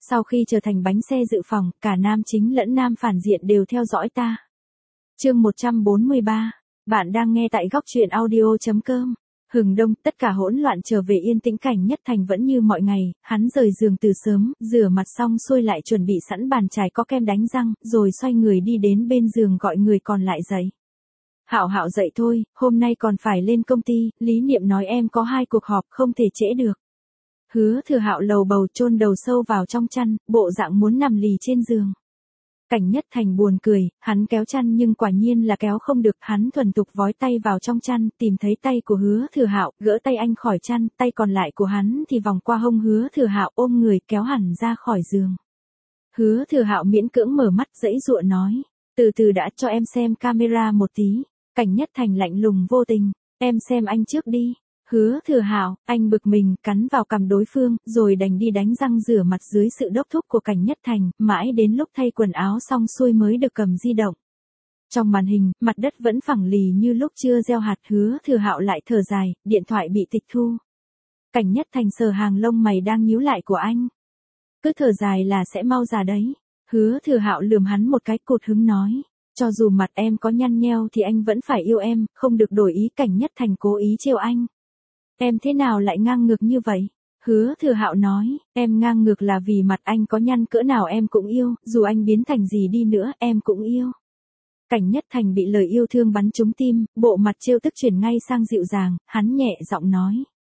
Sau khi trở thành bánh xe dự phòng, cả nam chính lẫn nam phản diện đều theo dõi ta. Chương 143. Bạn đang nghe tại góc truyện audio.com. Hừng đông, tất cả hỗn loạn trở về yên tĩnh, Cảnh Nhất Thành vẫn như mọi ngày, hắn rời giường từ sớm, rửa mặt xong xuôi lại chuẩn bị sẵn bàn chải có kem đánh răng, rồi xoay người đi đến bên giường gọi người còn lại dậy. Hạo Hạo dậy thôi, hôm nay còn phải lên công ty, Lý Niệm nói em có 2 cuộc họp không thể trễ được. Hứa Thừa Hạo lầu bầu chôn đầu sâu vào trong chăn, bộ dạng muốn nằm lì trên giường. Cảnh Nhất Thành buồn cười, hắn kéo chăn nhưng quả nhiên là kéo không được, hắn thuần thục vói tay vào trong chăn, tìm thấy tay của Hứa Thừa Hạo, gỡ tay anh khỏi chăn, tay còn lại của hắn thì vòng qua hông Hứa Thừa Hạo, ôm người kéo hẳn ra khỏi giường. Hứa Thừa Hạo miễn cưỡng mở mắt, giãy giụa nói, từ từ đã, cho em xem camera một tí. Cảnh Nhất Thành lạnh lùng vô tình, em xem anh trước đi. Hứa Thừa Hạo, anh bực mình, cắn vào cằm đối phương, rồi đành đi đánh răng rửa mặt dưới sự đốc thúc của Cảnh Nhất Thành, mãi đến lúc thay quần áo xong xuôi mới được cầm di động. Trong màn hình, mặt đất vẫn phẳng lì như lúc chưa gieo hạt, Hứa Thừa Hạo lại thở dài, điện thoại bị tịch thu. Cảnh Nhất Thành sờ hàng lông mày đang nhíu lại của anh. Cứ thở dài là sẽ mau già đấy. Hứa Thừa Hạo lườm hắn một cái, cụt hứng nói. Cho dù mặt em có nhăn nheo thì anh vẫn phải yêu em, không được đổi ý. Cảnh Nhất Thành cố ý trêu anh. Em thế nào lại ngang ngược như vậy? Hứa Thừa Hạo nói, em ngang ngược là vì mặt anh có nhăn cỡ nào em cũng yêu, dù anh biến thành gì đi nữa em cũng yêu. Cảnh Nhất Thành bị lời yêu thương bắn trúng tim, bộ mặt trêu tức chuyển ngay sang dịu dàng, hắn nhẹ giọng nói.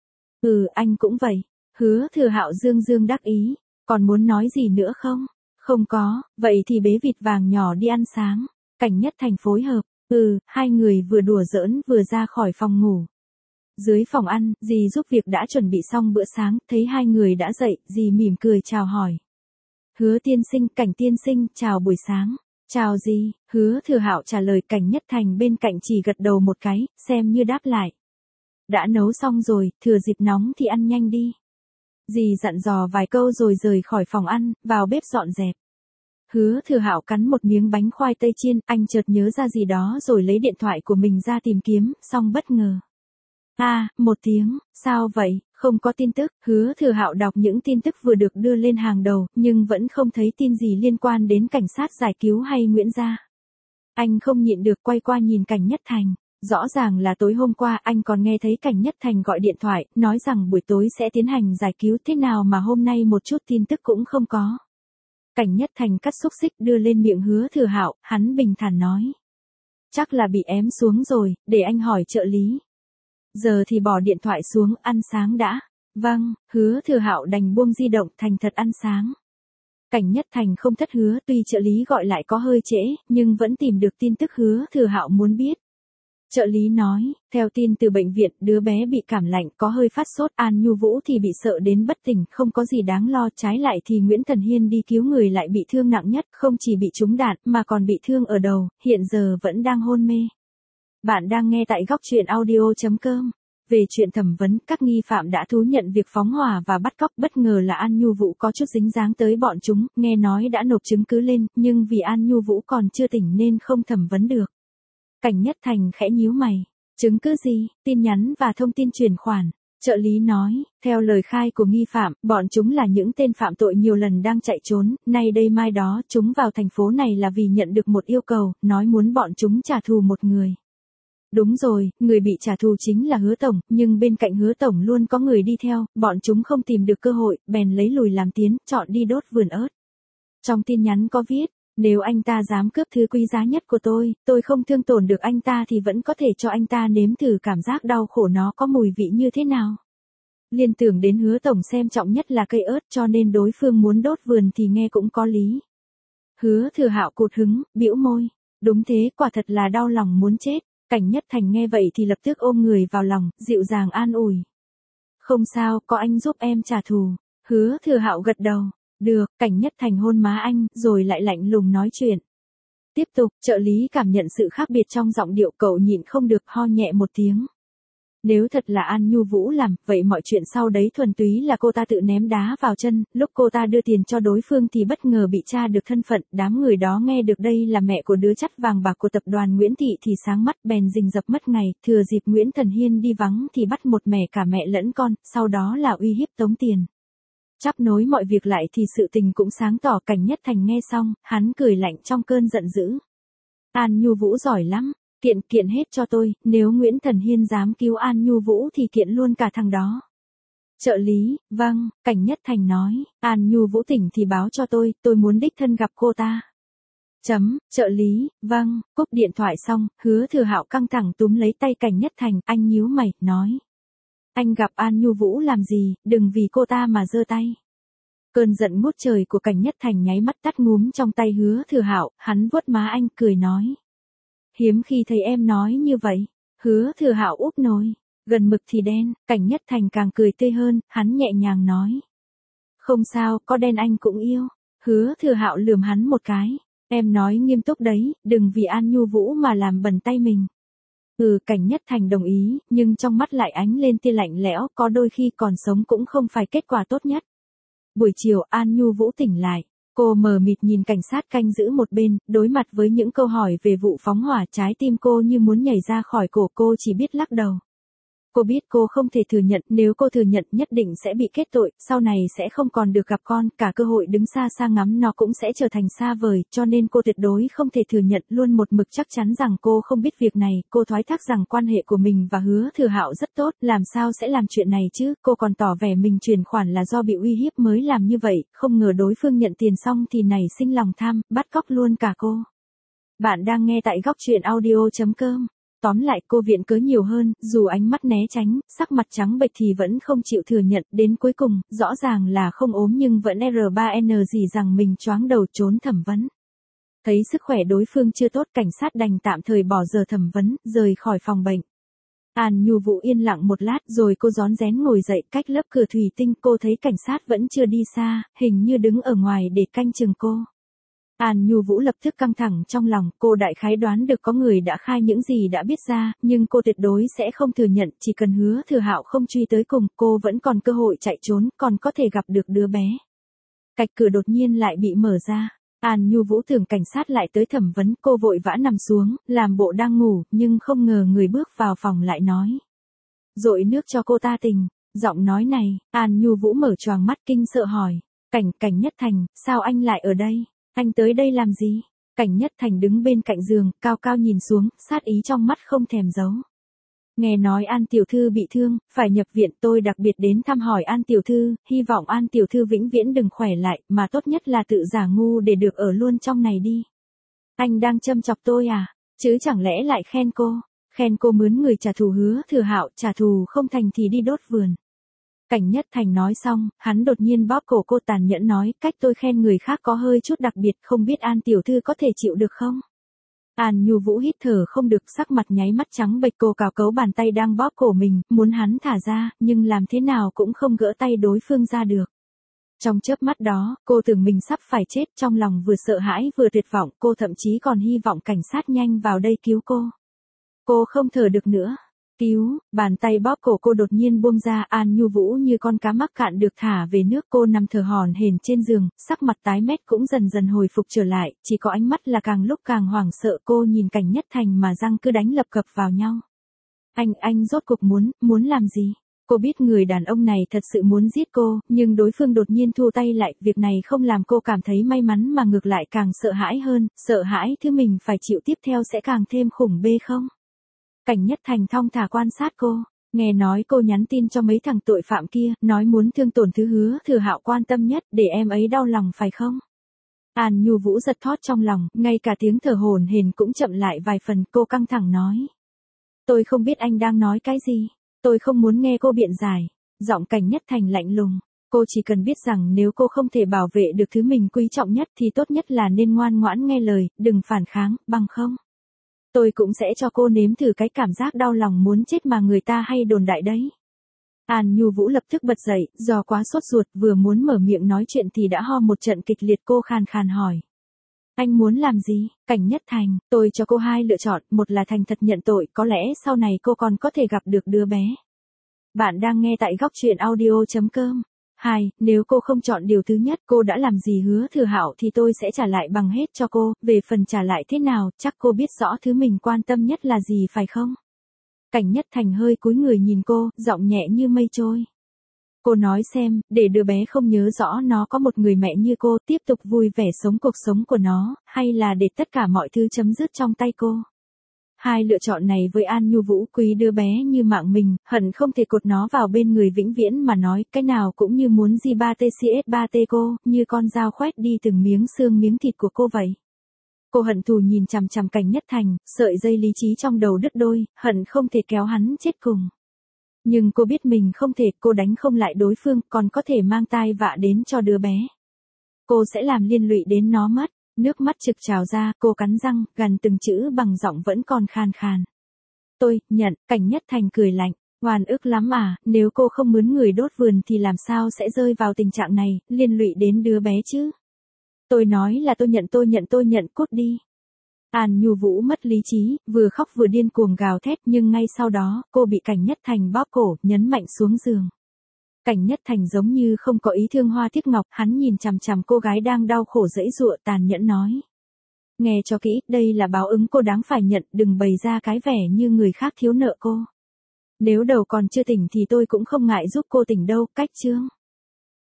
Anh cũng vậy. Hứa Thừa Hạo dương dương đắc ý, còn muốn nói gì nữa không? Không có, vậy thì bế vịt vàng nhỏ đi ăn sáng. Cảnh Nhất Thành phối hợp, hai người vừa đùa giỡn vừa ra khỏi phòng ngủ. Dưới phòng ăn, dì giúp việc đã chuẩn bị xong bữa sáng, thấy hai người đã dậy, dì mỉm cười chào hỏi. Hứa tiên sinh, Cảnh tiên sinh, chào buổi sáng. Chào dì, Hứa Thừa Hạo trả lời. Cảnh Nhất Thành bên cạnh chỉ gật đầu một cái, xem như đáp lại. Đã nấu xong rồi, thừa dịp nóng thì ăn nhanh đi. Dì dặn dò vài câu rồi rời khỏi phòng ăn, vào bếp dọn dẹp. Hứa Thừa Hạo cắn một miếng bánh khoai tây chiên, anh chợt nhớ ra gì đó rồi lấy điện thoại của mình ra tìm kiếm, xong bất ngờ. Một tiếng, sao vậy, không có tin tức. Hứa Thừa Hạo đọc những tin tức vừa được đưa lên hàng đầu, nhưng vẫn không thấy tin gì liên quan đến cảnh sát giải cứu hay Nguyễn Gia. Anh không nhịn được quay qua nhìn Cảnh Nhất Thành. Rõ ràng là tối hôm qua anh còn nghe thấy Cảnh Nhất Thành gọi điện thoại, nói rằng buổi tối sẽ tiến hành giải cứu, thế nào mà hôm nay một chút tin tức cũng không có. Cảnh Nhất Thành cắt xúc xích đưa lên miệng Hứa Thừa Hạo, hắn bình thản nói. Chắc là bị ém xuống rồi, để anh hỏi trợ lý. Giờ thì bỏ điện thoại xuống, ăn sáng đã. Vâng, Hứa Thừa Hạo đành buông di động, thành thật ăn sáng. Cảnh Nhất Thành không thất hứa, tuy trợ lý gọi lại có hơi trễ, nhưng vẫn tìm được tin tức Hứa Thừa Hạo muốn biết. Trợ lý nói, theo tin từ bệnh viện, đứa bé bị cảm lạnh, có hơi phát sốt, An Nhu Vũ thì bị sợ đến bất tỉnh, không có gì đáng lo, trái lại thì Nguyễn Thần Hiên đi cứu người lại bị thương nặng nhất, không chỉ bị trúng đạn, mà còn bị thương ở đầu, hiện giờ vẫn đang hôn mê. Bạn đang nghe tại góc truyện audio.com. Về chuyện thẩm vấn, các nghi phạm đã thú nhận việc phóng hỏa và bắt cóc, bất ngờ là An Nhu Vũ có chút dính dáng tới bọn chúng, nghe nói đã nộp chứng cứ lên, nhưng vì An Nhu Vũ còn chưa tỉnh nên không thẩm vấn được. Cảnh Nhất Thành khẽ nhíu mày. Chứng cứ gì? Tin nhắn và thông tin chuyển khoản. Trợ lý nói, theo lời khai của nghi phạm, bọn chúng là những tên phạm tội nhiều lần đang chạy trốn, nay đây mai đó, chúng vào thành phố này là vì nhận được một yêu cầu, nói muốn bọn chúng trả thù một người. Đúng rồi, người bị trả thù chính là Hứa Tổng, nhưng bên cạnh Hứa Tổng luôn có người đi theo, bọn chúng không tìm được cơ hội, bèn lấy lùi làm tiến, chọn đi đốt vườn ớt. Trong tin nhắn có viết, nếu anh ta dám cướp thứ quý giá nhất của tôi không thương tổn được anh ta thì vẫn có thể cho anh ta nếm thử cảm giác đau khổ nó có mùi vị như thế nào. Liên tưởng đến Hứa Tổng xem trọng nhất là cây ớt, cho nên đối phương muốn đốt vườn thì nghe cũng có lý. Hứa Thừa Hạo cụt hứng, bĩu môi. Đúng thế, quả thật là đau lòng muốn chết. Cảnh Nhất Thành nghe vậy thì lập tức ôm người vào lòng, dịu dàng an ủi. Không sao, có anh giúp em trả thù. Hứa Thừa Hạo gật đầu. Được, Cảnh Nhất Thành hôn má anh, rồi lại lạnh lùng nói chuyện. Tiếp tục, trợ lý cảm nhận sự khác biệt trong giọng điệu, cậu nhịn không được ho nhẹ một tiếng. Nếu thật là An Nhu Vũ làm, vậy mọi chuyện sau đấy thuần túy là cô ta tự ném đá vào chân, lúc cô ta đưa tiền cho đối phương thì bất ngờ bị tra được thân phận, đám người đó nghe được đây là mẹ của đứa chắt vàng bạc của tập đoàn Nguyễn Thị thì sáng mắt, bèn rình rập mất ngày, thừa dịp Nguyễn Thần Hiên đi vắng thì bắt một mẻ cả mẹ lẫn con, sau đó là uy hiếp tống tiền. Chắp nối mọi việc lại thì sự tình cũng sáng tỏ. Cảnh Nhất Thành nghe xong, hắn cười lạnh trong cơn giận dữ. An Nhu Vũ giỏi lắm, kiện hết cho tôi, nếu Nguyễn Thần Hiên dám cứu An Nhu Vũ thì kiện luôn cả thằng đó. Trợ lý, vâng, Cảnh Nhất Thành nói, An Nhu Vũ tỉnh thì báo cho tôi muốn đích thân gặp cô ta. Trợ lý, vâng, cúp điện thoại xong, Hứa Thừa Hạo căng thẳng túm lấy tay Cảnh Nhất Thành, anh nhíu mày, nói. Anh gặp An Nhu Vũ làm gì, đừng vì cô ta mà giơ tay. Cơn giận ngút trời của Cảnh Nhất Thành nháy mắt tắt ngúm trong tay Hứa Thừa Hạo, hắn vuốt má anh cười nói. Hiếm khi thấy em nói như vậy. Hứa Thừa Hạo úp nồi, gần mực thì đen. Cảnh Nhất Thành càng cười tươi hơn, hắn nhẹ nhàng nói. Không sao, có đen anh cũng yêu. Hứa Thừa Hạo lườm hắn một cái. Em nói nghiêm túc đấy, đừng vì An Nhu Vũ mà làm bẩn tay mình. Cảnh Nhất Thành đồng ý, nhưng trong mắt lại ánh lên tia lạnh lẽo, có đôi khi còn sống cũng không phải kết quả tốt nhất. Buổi chiều An Nhu Vũ tỉnh lại. Cô mờ mịt nhìn cảnh sát canh giữ một bên, đối mặt với những câu hỏi về vụ phóng hỏa, trái tim cô như muốn nhảy ra khỏi cổ, cô chỉ biết lắc đầu. Cô biết cô không thể thừa nhận, nếu cô thừa nhận nhất định sẽ bị kết tội, sau này sẽ không còn được gặp con, cả cơ hội đứng xa xa ngắm nó cũng sẽ trở thành xa vời, cho nên cô tuyệt đối không thể thừa nhận, luôn một mực chắc chắn rằng cô không biết việc này. Cô thoái thác rằng quan hệ của mình và Hứa Thừa Hạo rất tốt, làm sao sẽ làm chuyện này chứ, cô còn tỏ vẻ mình chuyển khoản là do bị uy hiếp mới làm như vậy, không ngờ đối phương nhận tiền xong thì nảy sinh lòng tham, bắt cóc luôn cả cô. Bạn đang nghe tại Góc Truyện Audio.com. Tóm lại cô viện cớ nhiều hơn, dù ánh mắt né tránh, sắc mặt trắng bệch thì vẫn không chịu thừa nhận, đến cuối cùng, rõ ràng là không ốm nhưng vẫn R3N gì rằng mình choáng đầu trốn thẩm vấn. Thấy sức khỏe đối phương chưa tốt, cảnh sát đành tạm thời bỏ giờ thẩm vấn, rời khỏi phòng bệnh. An Nhu Vũ yên lặng một lát rồi cô rón rén ngồi dậy, cách lớp cửa thủy tinh cô thấy cảnh sát vẫn chưa đi xa, hình như đứng ở ngoài để canh chừng cô. An Nhu Vũ lập tức căng thẳng trong lòng, cô đại khái đoán được có người đã khai những gì đã biết ra, nhưng cô tuyệt đối sẽ không thừa nhận, chỉ cần Hứa Thừa Hạo không truy tới cùng, cô vẫn còn cơ hội chạy trốn, còn có thể gặp được đứa bé. Cạch cửa đột nhiên lại bị mở ra. An Nhu Vũ tưởng cảnh sát lại tới thẩm vấn, cô vội vã nằm xuống, làm bộ đang ngủ, nhưng không ngờ người bước vào phòng lại nói. Dội nước cho cô ta tỉnh. Giọng nói này, An Nhu Vũ mở choàng mắt kinh sợ hỏi. Cảnh Nhất Thành, sao anh lại ở đây? Anh tới đây làm gì? Cảnh Nhất Thành đứng bên cạnh giường, cao cao nhìn xuống, sát ý trong mắt không thèm giấu. Nghe nói An tiểu thư bị thương, phải nhập viện, tôi đặc biệt đến thăm hỏi An tiểu thư, hy vọng An tiểu thư vĩnh viễn đừng khỏe lại, mà tốt nhất là tự giả ngu để được ở luôn trong này đi. Anh đang châm chọc tôi à? Chứ chẳng lẽ lại khen cô mướn người trả thù Hứa Thừa Hạo, trả thù không thành thì đi đốt vườn. Cảnh Nhất Thành nói xong, hắn đột nhiên bóp cổ cô tàn nhẫn nói, cách tôi khen người khác có hơi chút đặc biệt, không biết An tiểu thư có thể chịu được không? An Nhu Vũ hít thở không được, sắc mặt nháy mắt trắng bệch, cô cào cấu bàn tay đang bóp cổ mình, muốn hắn thả ra, nhưng làm thế nào cũng không gỡ tay đối phương ra được. Trong chớp mắt đó, cô tưởng mình sắp phải chết, trong lòng vừa sợ hãi vừa tuyệt vọng, cô thậm chí còn hy vọng cảnh sát nhanh vào đây cứu cô. Cô không thở được nữa. Cứu, bàn tay bóp cổ cô đột nhiên buông ra, An Nhu Vũ như con cá mắc cạn được thả về nước, cô nằm thở hổn hển trên giường, sắc mặt tái mét cũng dần dần hồi phục trở lại, chỉ có ánh mắt là càng lúc càng hoảng sợ, cô nhìn Cảnh Nhất Thành mà răng cứ đánh lập cập vào nhau. Anh rốt cuộc muốn làm gì? Cô biết người đàn ông này thật sự muốn giết cô, nhưng đối phương đột nhiên thu tay lại, việc này không làm cô cảm thấy may mắn mà ngược lại càng sợ hãi hơn, sợ hãi thứ mình phải chịu tiếp theo sẽ càng thêm khủng bê không? Cảnh Nhất Thành thong thả quan sát cô, nghe nói cô nhắn tin cho mấy thằng tội phạm kia, nói muốn thương tổn thứ Hứa Thừa Hạo quan tâm nhất, để em ấy đau lòng phải không? An Nhu Vũ giật thót trong lòng, ngay cả tiếng thở hổn hển cũng chậm lại vài phần, cô căng thẳng nói. Tôi không biết anh đang nói cái gì, tôi không muốn nghe cô biện giải. Giọng Cảnh Nhất Thành lạnh lùng, cô chỉ cần biết rằng nếu cô không thể bảo vệ được thứ mình quý trọng nhất thì tốt nhất là nên ngoan ngoãn nghe lời, đừng phản kháng, bằng không. Tôi cũng sẽ cho cô nếm thử cái cảm giác đau lòng muốn chết mà người ta hay đồn đại đấy. An Nhu Vũ lập tức bật dậy, do quá sốt ruột vừa muốn mở miệng nói chuyện thì đã ho một trận kịch liệt, cô khàn khàn hỏi. Anh muốn làm gì? Cảnh Nhất Thành, tôi cho cô hai lựa chọn, một là thành thật nhận tội, có lẽ sau này cô còn có thể gặp được đứa bé. Bạn đang nghe tại Góc Truyện Audio.com. 2. Nếu cô không chọn điều thứ nhất, cô đã làm gì Hứa Thừa Hạo thì tôi sẽ trả lại bằng hết cho cô, về phần trả lại thế nào, chắc cô biết rõ thứ mình quan tâm nhất là gì phải không? Cảnh Nhất Thành hơi cúi người nhìn cô, giọng nhẹ như mây trôi. Cô nói xem, để đứa bé không nhớ rõ nó có một người mẹ như cô, tiếp tục vui vẻ sống cuộc sống của nó, hay là để tất cả mọi thứ chấm dứt trong tay cô. Hai lựa chọn này với An Nhu Vũ quý đứa bé như mạng mình, hận không thể cột nó vào bên người vĩnh viễn mà nói, cái nào cũng như muốn G3TCS3T cô, như con dao khoét đi từng miếng xương miếng thịt của cô vậy. Cô hận thù nhìn chằm chằm Cảnh Nhất Thành, sợi dây lý trí trong đầu đứt đôi, hận không thể kéo hắn chết cùng. Nhưng cô biết mình không thể, cô đánh không lại đối phương, còn có thể mang tai vạ đến cho đứa bé. Cô sẽ làm liên lụy đến nó mất. Nước mắt trực trào ra, cô cắn răng, gằn từng chữ bằng giọng vẫn còn khan khan. Tôi, nhận, Cảnh Nhất Thành cười lạnh, oan ức lắm à, nếu cô không mướn người đốt vườn thì làm sao sẽ rơi vào tình trạng này, liên lụy đến đứa bé chứ. Tôi nói là tôi nhận, cút đi. An Nhu Vũ mất lý trí, vừa khóc vừa điên cuồng gào thét nhưng ngay sau đó, cô bị Cảnh Nhất Thành bóp cổ, nhấn mạnh xuống giường. Cảnh Nhất Thành giống như không có ý thương hoa tiếc ngọc, hắn nhìn chằm chằm cô gái đang đau khổ giãy giụa tàn nhẫn nói. Nghe cho kỹ, đây là báo ứng cô đáng phải nhận, đừng bày ra cái vẻ như người khác thiếu nợ cô. Nếu đầu còn chưa tỉnh thì tôi cũng không ngại giúp cô tỉnh đâu, cách chương.